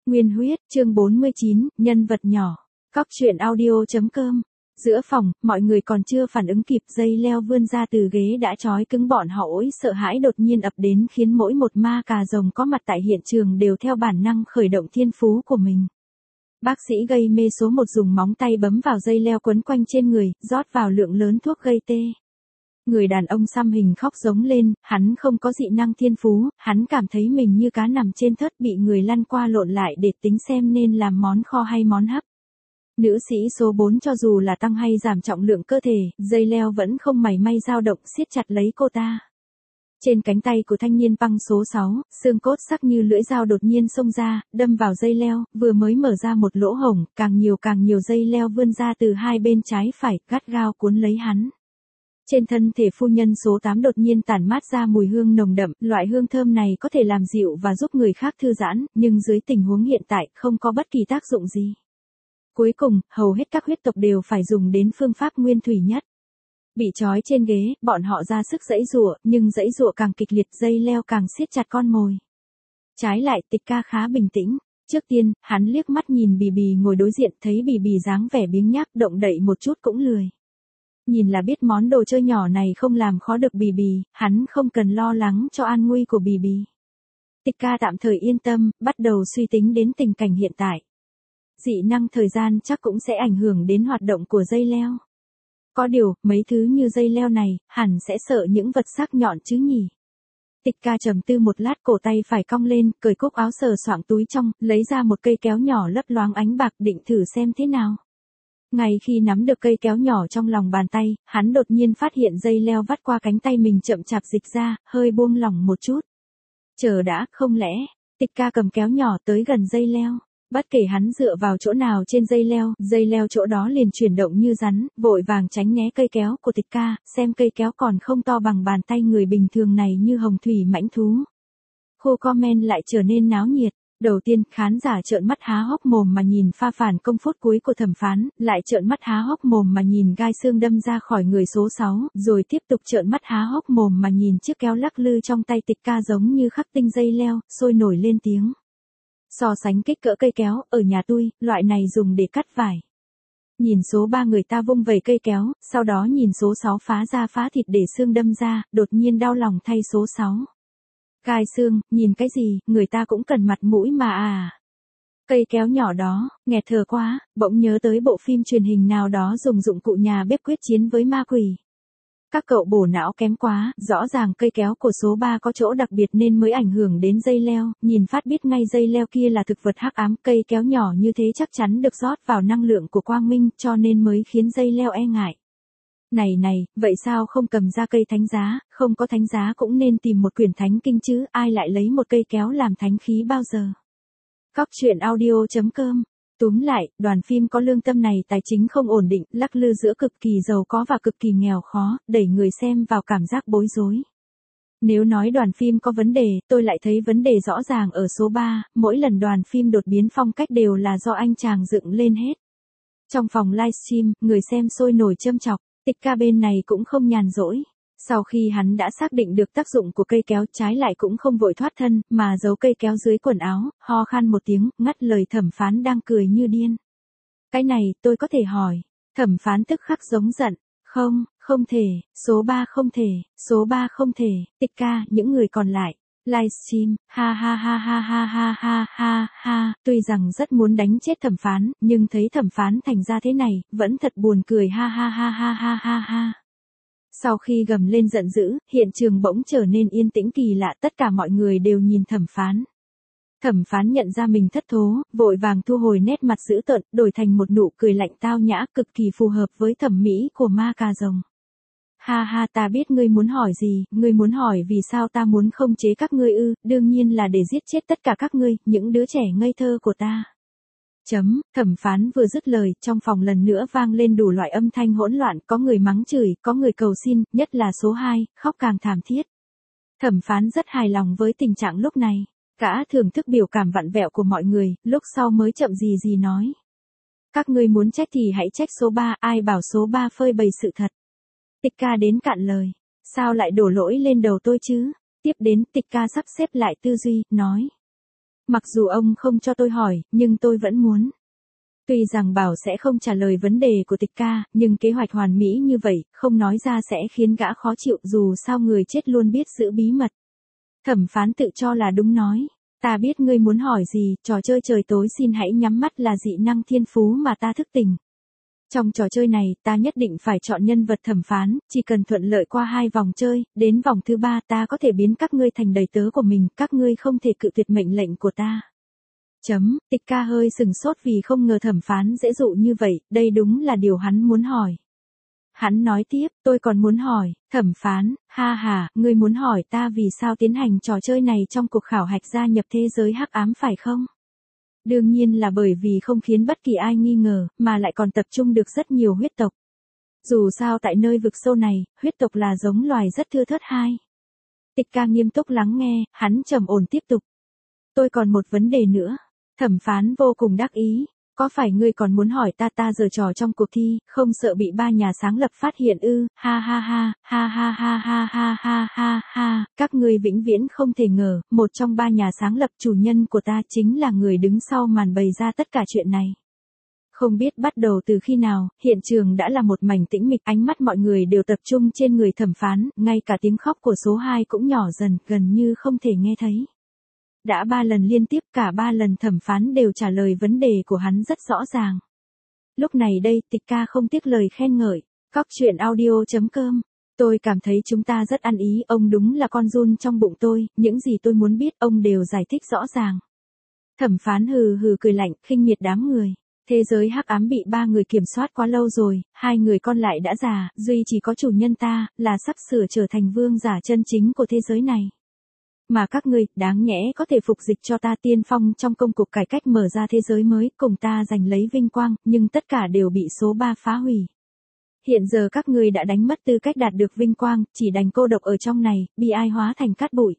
Nguyên huyết, chương 49, nhân vật nhỏ. Cóc truyện audio.com. Giữa phòng, mọi người còn chưa phản ứng kịp, dây leo vươn ra từ ghế đã trói cứng bọn họ. Ối sợ hãi đột nhiên ập đến khiến mỗi một ma cà rồng có mặt tại hiện trường đều theo bản năng khởi động thiên phú của mình. Bác sĩ gây mê số 1 dùng móng tay bấm vào dây leo quấn quanh trên người, rót vào lượng lớn thuốc gây tê. Người đàn ông xăm hình khóc giống lên, hắn không có dị năng thiên phú, hắn cảm thấy mình như cá nằm trên thớt bị người lăn qua lộn lại để tính xem nên làm món kho hay món hấp. Nữ sĩ số 4 cho dù là tăng hay giảm trọng lượng cơ thể, dây leo vẫn không mảy may dao động, siết chặt lấy cô ta. Trên cánh tay của thanh niên băng số 6, xương cốt sắc như lưỡi dao đột nhiên xông ra, đâm vào dây leo, vừa mới mở ra một lỗ hổng, càng nhiều dây leo vươn ra từ hai bên trái phải, gắt gao cuốn lấy hắn. Trên thân thể phu nhân số 8 đột nhiên tản mát ra mùi hương nồng đậm, loại hương thơm này có thể làm dịu và giúp người khác thư giãn, nhưng dưới tình huống hiện tại không có bất kỳ tác dụng gì. Cuối cùng, hầu hết các huyết tộc đều phải dùng đến phương pháp nguyên thủy nhất. Bị trói trên ghế, bọn họ ra sức giãy giụa, nhưng giãy giụa càng kịch liệt, dây leo càng siết chặt con mồi. Trái lại, Tịch Ca khá bình tĩnh. Trước tiên, hắn liếc mắt nhìn Bì Bì ngồi đối diện, thấy Bì Bì dáng vẻ biếng nhác, động đậy một chút cũng lười. Nhìn là biết món đồ chơi nhỏ này không làm khó được Bì Bì, hắn không cần lo lắng cho an nguy của Bì Bì. Tịch Ca tạm thời yên tâm, bắt đầu suy tính đến tình cảnh hiện tại. Dị năng thời gian chắc cũng sẽ ảnh hưởng đến hoạt động của dây leo. Có điều, mấy thứ như dây leo này, hẳn sẽ sợ những vật sắc nhọn chứ nhỉ. Tịch Ca trầm tư một lát, cổ tay phải cong lên, cởi cúc áo sờ soạng túi trong, lấy ra một cây kéo nhỏ lấp loáng ánh bạc, định thử xem thế nào. Ngay khi nắm được cây kéo nhỏ trong lòng bàn tay, hắn đột nhiên phát hiện dây leo vắt qua cánh tay mình chậm chạp dịch ra, hơi buông lỏng một chút. Chờ đã, không lẽ, Tịch Ca cầm kéo nhỏ tới gần dây leo. Bất kể hắn dựa vào chỗ nào trên dây leo chỗ đó liền chuyển động như rắn, vội vàng tránh né cây kéo của Tịch Ca, xem cây kéo còn không to bằng bàn tay người bình thường này như hồng thủy mãnh thú. Khu comment lại trở nên náo nhiệt. Đầu tiên, khán giả trợn mắt há hốc mồm mà nhìn pha phản công phút cuối của thẩm phán, lại trợn mắt há hốc mồm mà nhìn gai xương đâm ra khỏi người số 6, rồi tiếp tục trợn mắt há hốc mồm mà nhìn chiếc kéo lắc lư trong tay Tịch Ca giống như khắc tinh dây leo, sôi nổi lên tiếng. So sánh kích cỡ cây kéo, ở nhà tôi, loại này dùng để cắt vải. Nhìn số 3 người ta vung vẩy cây kéo, sau đó nhìn số 6 phá ra phá thịt để xương đâm ra, đột nhiên đau lòng thay số 6. Gai xương, nhìn cái gì, người ta cũng cần mặt mũi mà à. Cây kéo nhỏ đó, nghẹt thở quá, bỗng nhớ tới bộ phim truyền hình nào đó dùng dụng cụ nhà bếp quyết chiến với ma quỷ. Các cậu bổ não kém quá, rõ ràng cây kéo của số 3 có chỗ đặc biệt nên mới ảnh hưởng đến dây leo, nhìn phát biết ngay dây leo kia là thực vật hắc ám, cây kéo nhỏ như thế chắc chắn được rót vào năng lượng của quang minh, cho nên mới khiến dây leo e ngại. Này, vậy sao không cầm ra cây thánh giá, không có thánh giá cũng nên tìm một quyển thánh kinh chứ, ai lại lấy một cây kéo làm thánh khí bao giờ. Cóc truyện audio.com. Túm lại, đoàn phim có lương tâm này tài chính không ổn định, lắc lư giữa cực kỳ giàu có và cực kỳ nghèo khó, đẩy người xem vào cảm giác bối rối. Nếu nói đoàn phim có vấn đề, tôi lại thấy vấn đề rõ ràng ở số 3, mỗi lần đoàn phim đột biến phong cách đều là do anh chàng dựng lên hết. Trong phòng livestream, người xem sôi nổi châm chọc, Tịch Ca bên này cũng không nhàn rỗi. Sau khi hắn đã xác định được tác dụng của cây kéo, trái lại cũng không vội thoát thân, mà giấu cây kéo dưới quần áo, ho khan một tiếng, ngắt lời thẩm phán đang cười như điên. Cái này, tôi có thể hỏi. Thẩm phán tức khắc giống giận. Không thể, số 3 không thể, số 3 không thể, Tịch Ca, những người còn lại. Livestream, ha, tuy rằng rất muốn đánh chết thẩm phán, nhưng thấy thẩm phán thành ra thế này, vẫn thật buồn cười ha. Sau khi gầm lên giận dữ, hiện trường bỗng trở nên yên tĩnh kỳ lạ, tất cả mọi người đều nhìn thẩm phán. Thẩm phán nhận ra mình thất thố, vội vàng thu hồi nét mặt dữ tợn, đổi thành một nụ cười lạnh tao nhã, cực kỳ phù hợp với thẩm mỹ của ma cà rồng. Ha, ta biết ngươi muốn hỏi gì, ngươi muốn hỏi vì sao ta muốn khống chế các ngươi ư, đương nhiên là để giết chết tất cả các ngươi, những đứa trẻ ngây thơ của ta. Thẩm phán vừa dứt lời, trong phòng lần nữa vang lên đủ loại âm thanh hỗn loạn, có người mắng chửi, có người cầu xin, nhất là số 2, khóc càng thảm thiết. Thẩm phán rất hài lòng với tình trạng lúc này, gã thưởng thức biểu cảm vặn vẹo của mọi người, lúc sau mới chậm gì nói. Các ngươi muốn trách thì hãy trách số 3, ai bảo số 3 phơi bày sự thật. Tịch Ca đến cạn lời, sao lại đổ lỗi lên đầu tôi chứ? Tiếp đến, Tịch Ca sắp xếp lại tư duy, nói. Mặc dù ông không cho tôi hỏi, nhưng tôi vẫn muốn. Tuy rằng bảo sẽ không trả lời vấn đề của Tịch ca, nhưng kế hoạch hoàn mỹ như vậy, không nói ra sẽ khiến gã khó chịu, dù sao người chết luôn biết giữ bí mật. Thẩm phán tự cho là đúng nói. Ta biết ngươi muốn hỏi gì, trò chơi trời tối xin hãy nhắm mắt là dị năng thiên phú mà ta thức tỉnh. Trong trò chơi này, ta nhất định phải chọn nhân vật thẩm phán, chỉ cần thuận lợi qua 2 vòng chơi, đến vòng thứ 3 ta có thể biến các ngươi thành đầy tớ của mình, các ngươi không thể cự tuyệt mệnh lệnh của ta. Tịch ca hơi sừng sốt vì không ngờ thẩm phán dễ dụ như vậy, đây đúng là điều hắn muốn hỏi. Hắn nói tiếp, tôi còn muốn hỏi, thẩm phán, ha ha, ngươi muốn hỏi ta vì sao tiến hành trò chơi này trong cuộc khảo hạch gia nhập thế giới hắc ám phải không? Đương nhiên là bởi vì không khiến bất kỳ ai nghi ngờ, mà lại còn tập trung được rất nhiều huyết tộc. Dù sao tại nơi vực sâu này, huyết tộc là giống loài rất thưa thớt hai. Tịch ca nghiêm túc lắng nghe, hắn trầm ổn tiếp tục. Tôi còn một vấn đề nữa. Thẩm phán vô cùng đắc ý. Có phải ngươi còn muốn hỏi ta giở trò trong cuộc thi, không sợ bị 3 nhà sáng lập phát hiện ư, ha ha ha, ha ha ha ha ha ha ha ha, các ngươi vĩnh viễn không thể ngờ, một trong 3 nhà sáng lập chủ nhân của ta chính là người đứng sau màn bày ra tất cả chuyện này. Không biết bắt đầu từ khi nào, hiện trường đã là một mảnh tĩnh mịch, ánh mắt mọi người đều tập trung trên người thẩm phán, ngay cả tiếng khóc của số 2 cũng nhỏ dần, gần như không thể nghe thấy. Đã 3 lần liên tiếp, cả 3 lần thẩm phán đều trả lời vấn đề của hắn rất rõ ràng. Lúc này đây, Tịch ca không tiếc lời khen ngợi. Cóc truyện audio.com. Tôi cảm thấy chúng ta rất ăn ý, ông đúng là con giun trong bụng tôi, những gì tôi muốn biết ông đều giải thích rõ ràng. Thẩm phán hừ hừ cười lạnh, khinh miệt đám người. Thế giới hắc ám bị 3 người kiểm soát quá lâu rồi, 2 người còn lại đã già, duy chỉ có chủ nhân ta, là sắp sửa trở thành vương giả chân chính của thế giới này. Mà các ngươi, đáng nhẽ có thể phục dịch cho ta tiên phong trong công cuộc cải cách mở ra thế giới mới, cùng ta giành lấy vinh quang, nhưng tất cả đều bị số 3 phá hủy. Hiện giờ các ngươi đã đánh mất tư cách đạt được vinh quang, chỉ đành cô độc ở trong này, bị ai hóa thành cát bụi.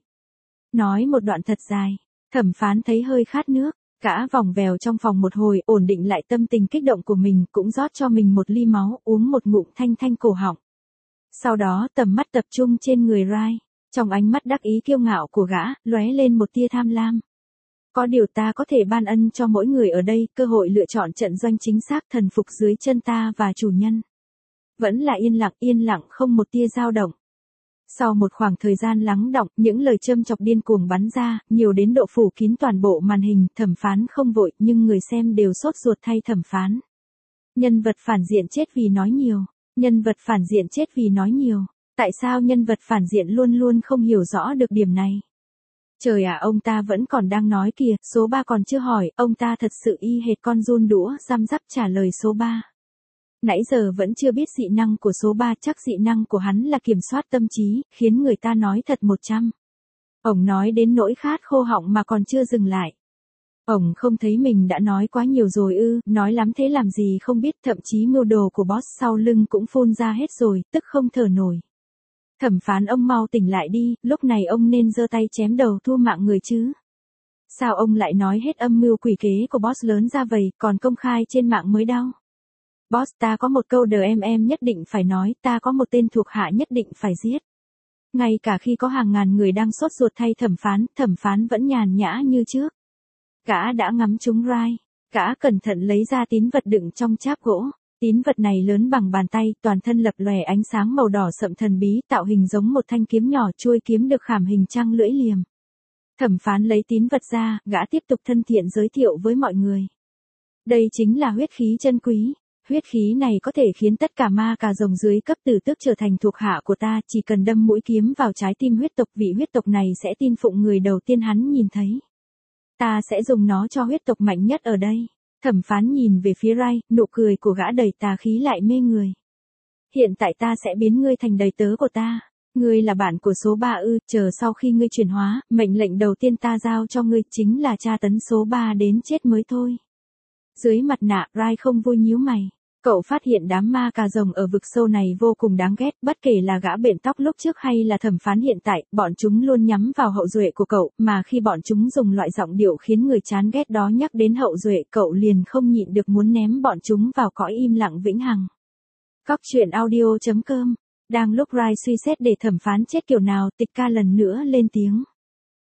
Nói một đoạn thật dài, thẩm phán thấy hơi khát nước, cả vòng vèo trong phòng một hồi, ổn định lại tâm tình kích động của mình, cũng rót cho mình một ly máu, uống một ngụm thanh thanh cổ họng. Sau đó tầm mắt tập trung trên người Rai. Trong ánh mắt đắc ý kiêu ngạo của gã, lóe lên một tia tham lam. Có điều ta có thể ban ân cho mỗi người ở đây, cơ hội lựa chọn trận doanh chính xác thần phục dưới chân ta và chủ nhân. Vẫn là yên lặng không một tia dao động. Sau một khoảng thời gian lắng đọng, những lời châm chọc điên cuồng bắn ra, nhiều đến độ phủ kín toàn bộ màn hình, thẩm phán không vội, nhưng người xem đều sốt ruột thay thẩm phán. Nhân vật phản diện chết vì nói nhiều. Nhân vật phản diện chết vì nói nhiều. Tại sao nhân vật phản diện luôn luôn không hiểu rõ được điểm này? Trời ạ, ông ta vẫn còn đang nói kìa, số 3 còn chưa hỏi, ông ta thật sự y hệt con giun đũa, răm rắp trả lời số 3. Nãy giờ vẫn chưa biết dị năng của số 3, chắc dị năng của hắn là kiểm soát tâm trí, khiến người ta nói thật 100. Ông nói đến nỗi khát khô họng mà còn chưa dừng lại. Ông không thấy mình đã nói quá nhiều rồi ư, nói lắm thế làm gì không biết, thậm chí mưu đồ của boss sau lưng cũng phun ra hết rồi, tức không thở nổi. Thẩm phán ông mau tỉnh lại đi, lúc này ông nên giơ tay chém đầu thua mạng người chứ. Sao ông lại nói hết âm mưu quỷ kế của boss lớn ra vậy, còn công khai trên mạng mới đau. Boss, ta có một câu em nhất định phải nói, ta có một tên thuộc hạ nhất định phải giết. Ngay cả khi có hàng ngàn người đang sốt ruột thay thẩm phán vẫn nhàn nhã như trước. Gã đã ngắm trúng Rai, gã cẩn thận lấy ra tín vật đựng trong cháp gỗ. Tín vật này lớn bằng bàn tay, toàn thân lập lòe ánh sáng màu đỏ sậm thần bí, tạo hình giống một thanh kiếm nhỏ, chuôi kiếm được khảm hình trăng lưỡi liềm. Thẩm phán lấy tín vật ra, gã tiếp tục thân thiện giới thiệu với mọi người. Đây chính là huyết khí chân quý. Huyết khí này có thể khiến tất cả ma cà rồng dưới cấp tử tước trở thành thuộc hạ của ta, chỉ cần đâm mũi kiếm vào trái tim huyết tộc, vị huyết tộc này sẽ tin phụng người đầu tiên hắn nhìn thấy. Ta sẽ dùng nó cho huyết tộc mạnh nhất ở đây. Thẩm phán nhìn về phía Rai, nụ cười của gã đầy tà khí lại mê người. Hiện tại ta sẽ biến ngươi thành đầy tớ của ta. Ngươi là bạn của số 3 ư, chờ sau khi ngươi chuyển hóa, mệnh lệnh đầu tiên ta giao cho ngươi chính là tra tấn số 3 đến chết mới thôi. Dưới mặt nạ, Rai không vui nhíu mày. Cậu phát hiện đám ma cà rồng ở vực sâu này vô cùng đáng ghét, bất kể là gã bện tóc lúc trước hay là thẩm phán hiện tại, bọn chúng luôn nhắm vào hậu duệ của cậu, mà khi bọn chúng dùng loại giọng điệu khiến người chán ghét đó nhắc đến hậu duệ, cậu liền không nhịn được muốn ném bọn chúng vào cõi im lặng vĩnh hằng. Cóc truyện audio.com. Đang lúc Rai suy xét để thẩm phán chết kiểu nào, Tịch ca lần nữa lên tiếng.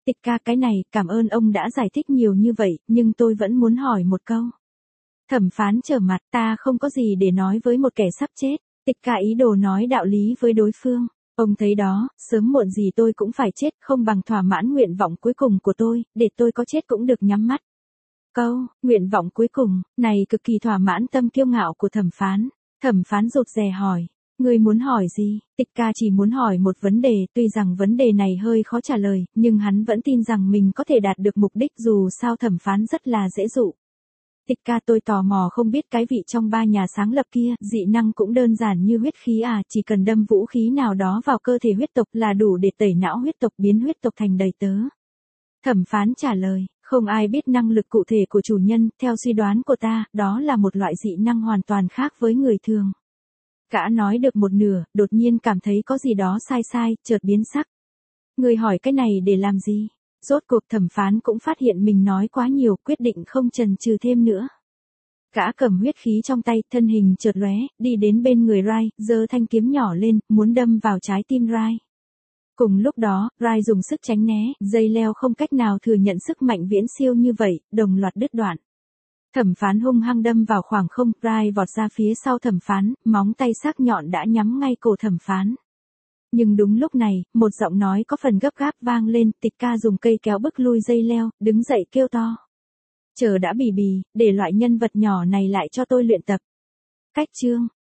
Tịch ca cái này, cảm ơn ông đã giải thích nhiều như vậy, nhưng tôi vẫn muốn hỏi một câu. Thẩm phán trở mặt, ta không có gì để nói với một kẻ sắp chết. Tịch ca ý đồ nói đạo lý với đối phương. Ông thấy đó, sớm muộn gì tôi cũng phải chết, không bằng thỏa mãn nguyện vọng cuối cùng của tôi, để tôi có chết cũng được nhắm mắt. Câu, nguyện vọng cuối cùng, này cực kỳ thỏa mãn tâm kiêu ngạo của thẩm phán. Thẩm phán rụt rè hỏi, ngươi muốn hỏi gì? Tịch ca chỉ muốn hỏi một vấn đề, tuy rằng vấn đề này hơi khó trả lời, nhưng hắn vẫn tin rằng mình có thể đạt được mục đích dù sao thẩm phán rất là dễ dụ. Tịch ca tôi tò mò không biết cái vị trong ba nhà sáng lập kia, dị năng cũng đơn giản như huyết khí à, chỉ cần đâm vũ khí nào đó vào cơ thể huyết tộc là đủ để tẩy não huyết tộc biến huyết tộc thành đầy tớ. Thẩm phán trả lời, không ai biết năng lực cụ thể của chủ nhân, theo suy đoán của ta, đó là một loại dị năng hoàn toàn khác với người thường. Gã nói được một nửa, đột nhiên cảm thấy có gì đó sai sai, chợt biến sắc. Người hỏi cái này để làm gì? Rốt cuộc thẩm phán cũng phát hiện mình nói quá nhiều, quyết định không chần chừ thêm nữa. Gã cầm huyết khí trong tay, thân hình chợt lóe, đi đến bên người Rai, giơ thanh kiếm nhỏ lên, muốn đâm vào trái tim Rai. Cùng lúc đó, Rai dùng sức tránh né, dây leo không cách nào thừa nhận sức mạnh viễn siêu như vậy, đồng loạt đứt đoạn. Thẩm phán hung hăng đâm vào khoảng không, Rai vọt ra phía sau thẩm phán, móng tay sắc nhọn đã nhắm ngay cổ thẩm phán. Nhưng đúng lúc này, một giọng nói có phần gấp gáp vang lên, Tịch ca dùng cây kéo bức lui dây leo, đứng dậy kêu to. Chờ đã Bì Bì, để loại nhân vật nhỏ này lại cho tôi luyện tập. Cách chương